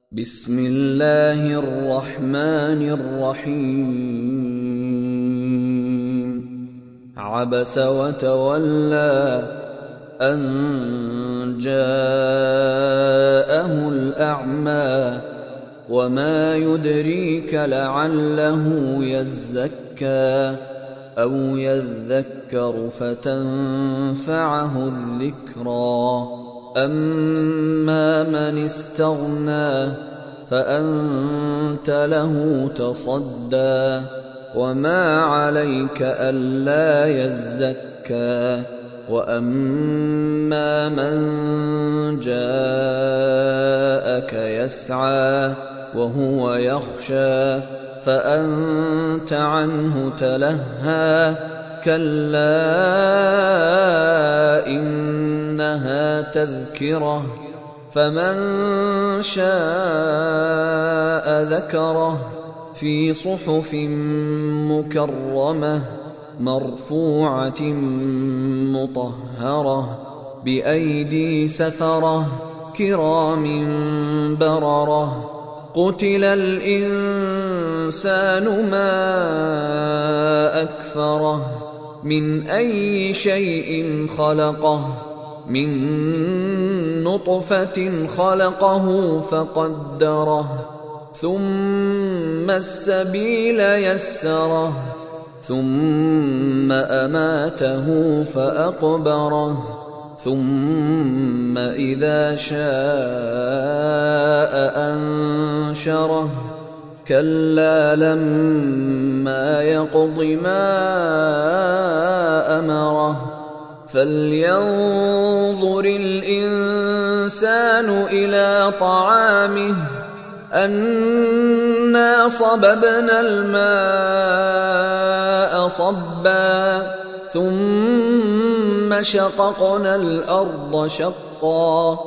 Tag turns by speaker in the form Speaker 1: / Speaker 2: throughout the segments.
Speaker 1: بسم الله الرحمن الرحيم عبس وتولى أن جاءه الأعمى وما يدريك لعله يزكى أو يذكر فتنفعه الذكرى أما من استغنى فأنت له تصدى وما عليك ألا يزكى وأما من جاءك يسعى وهو يخشى فأنت عنه تلهى كلا إنها تذكرة فمن شاء ذكره في صحف مكرمة مرفوعة مطهرة بأيدي سفرة كرام بررة قتل الإنسان ما أكفره من أي شيء خلقه من نطفة خلقه فقدره ثم السبيل يسره ثم أماته فأقبره ثم إذا شاء أنشره كلا لما يقض ما أمره فلينظر الإنسان إلى طعامه أنا صببنا الماء صبا ثم شققنا الأرض شقا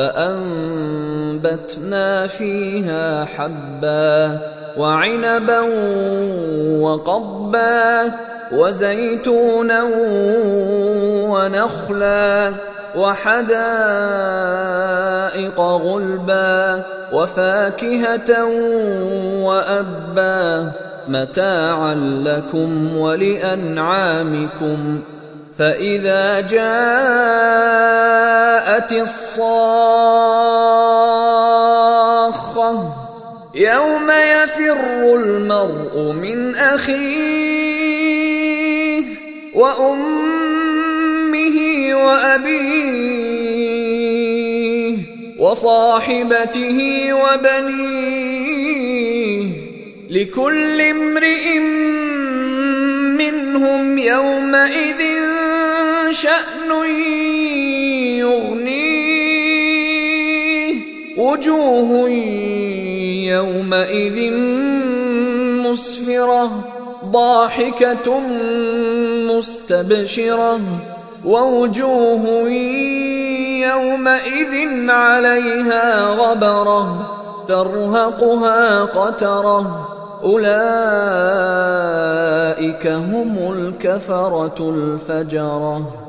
Speaker 1: فأنبتنا فيها حبا وعنبا وقضبا وزيتونا ونخلا وحدائق غلبا وفاكهة وأبا متاعا لكم ولأنعامكم فإذا جاءت الصاخة يوم يفر المرء من أخيه وأمه وأبيه وصاحبته وبنيه لكل امرئ منهم يومئذ شأن يغنيه وجوه يومئذ مسفرة ضاحكة مستبشرة ووجوه يومئذ عليها غبرة ترهقها قترة أولئك هم الكفرة الفجرة.